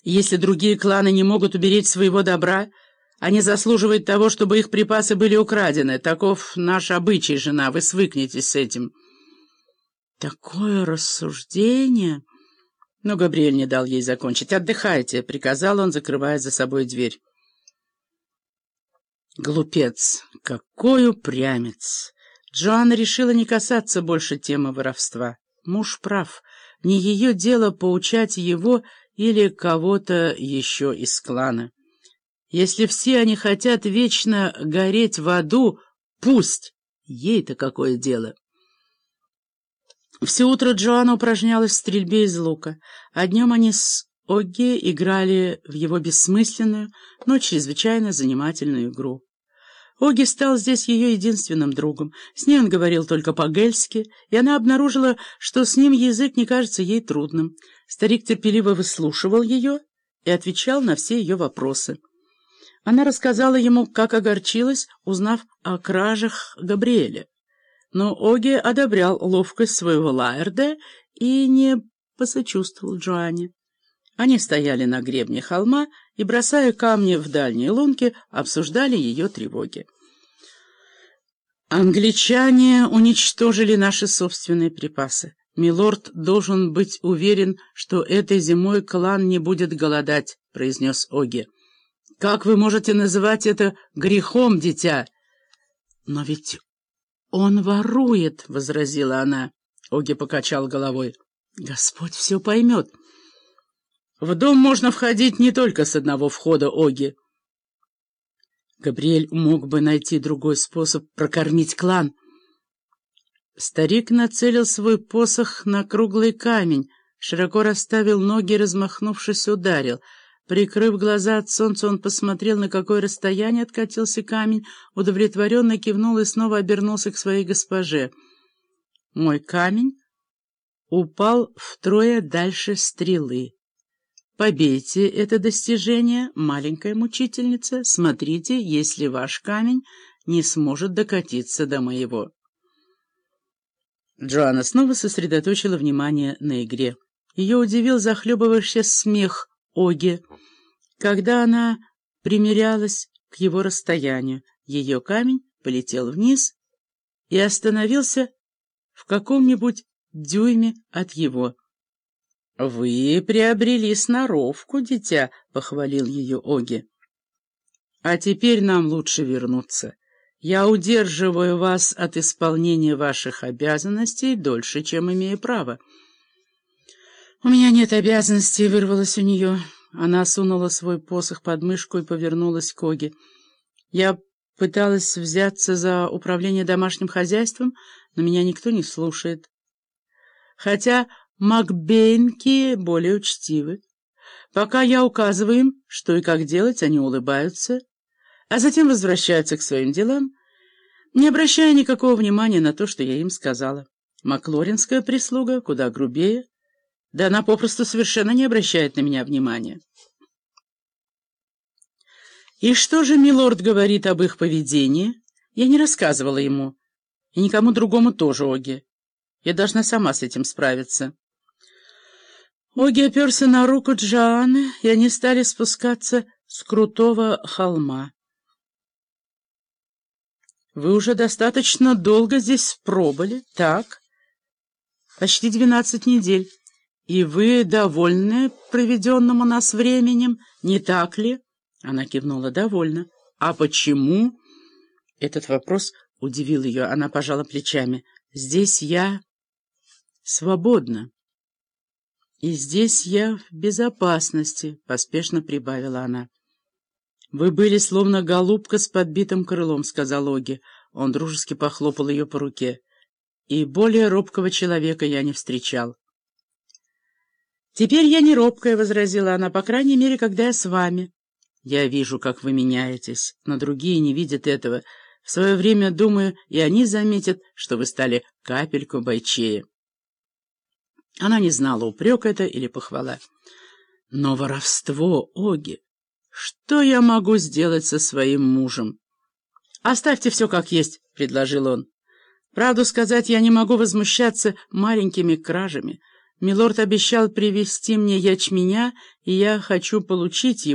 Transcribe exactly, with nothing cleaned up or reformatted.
Если другие кланы не могут уберечь своего добра, они заслуживают того, чтобы их припасы были украдены. Таков наш обычай, жена, вы свыкнетесь с этим». Такое рассуждение... Но Габриэль не дал ей закончить. «Отдыхайте», — приказал он, закрывая за собой дверь. Глупец! Какой упрямец! Джоанна решила не касаться больше темы воровства. Муж прав. Не ее дело поучать его или кого-то еще из клана. Если все они хотят вечно гореть в аду, пусть! Ей-то какое дело! Все утро Джоанна упражнялась в стрельбе из лука, а днем они с Огги играли в его бессмысленную, но чрезвычайно занимательную игру. Огги стал здесь ее единственным другом. С ней он говорил только по-гельски, и она обнаружила, что с ним язык не кажется ей трудным. Старик терпеливо выслушивал ее и отвечал на все ее вопросы. Она рассказала ему, как огорчилась, узнав о кражах Габриэля. Но Огги одобрял ловкость своего Лаэрда и не посочувствовал Джоанне. Они стояли на гребне холма и, бросая камни в дальние лунки, обсуждали ее тревоги. «Англичане уничтожили наши собственные припасы. Милорд должен быть уверен, что этой зимой клан не будет голодать», — произнес Огги. «Как вы можете называть это грехом, дитя?» «Но ведь он ворует», — возразила она. Огги покачал головой. «Господь все поймет». «В дом можно входить не только с одного входа, Огги». Габриэль мог бы найти другой способ прокормить клан. Старик нацелил свой посох на круглый камень, широко расставил ноги, размахнувшись, ударил. Прикрыв глаза от солнца, он посмотрел, на какое расстояние откатился камень, удовлетворенно кивнул и снова обернулся к своей госпоже. «Мой камень упал втрое дальше стрелы. Побейте это достижение, маленькая мучительница. Смотрите, если ваш камень не сможет докатиться до моего». Джоанна снова сосредоточила внимание на игре. Ее удивил захлебывающийся смех Огги, когда она примерялась к его расстоянию. Ее камень полетел вниз и остановился в каком-нибудь дюйме от его. «Вы приобрели сноровку, дитя», — похвалил ее Огги. «А теперь нам лучше вернуться. Я удерживаю вас от исполнения ваших обязанностей дольше, чем имею право». «У меня нет обязанностей», — вырвалось у нее. Она сунула свой посох под мышку и повернулась к Огги. «Я пыталась взяться за управление домашним хозяйством, но меня никто не слушает. Хотя макбейнки более учтивы. Пока я указываю им, что и как делать, они улыбаются, а затем возвращаются к своим делам, не обращая никакого внимания на то, что я им сказала. Маклоринская прислуга куда грубее. Да она попросту совершенно не обращает на меня внимания». «И что же милорд говорит об их поведении?» «Я не рассказывала ему. И никому другому тоже, Огги. Я должна сама с этим справиться». Огги оперся на руку Джоанны, и они стали спускаться с крутого холма. «Вы уже достаточно долго здесь пробыли, так? Почти двенадцать недель. И вы довольны проведенным у нас временем, не так ли?» Она кивнула. «Довольно. А почему?» Этот вопрос удивил ее. Она пожала плечами. «Здесь я свободна. И здесь я в безопасности», — поспешно прибавила она. «Вы были словно голубка с подбитым крылом», — сказал Огги. Он дружески похлопал ее по руке. «И более робкого человека я не встречал». «Теперь я не робкая», — возразила она, — «по крайней мере, когда я с вами». «Я вижу, как вы меняетесь, но другие не видят этого. В свое время, думаю, и они заметят, что вы стали капельку бойчее». Она не знала, упрек это или похвала. «Но воровство, Огги! Что я могу сделать со своим мужем?» «Оставьте все как есть», — предложил он. «Правду сказать, я не могу возмущаться маленькими кражами. Милорд обещал привезти мне ячменя, и я хочу получить его.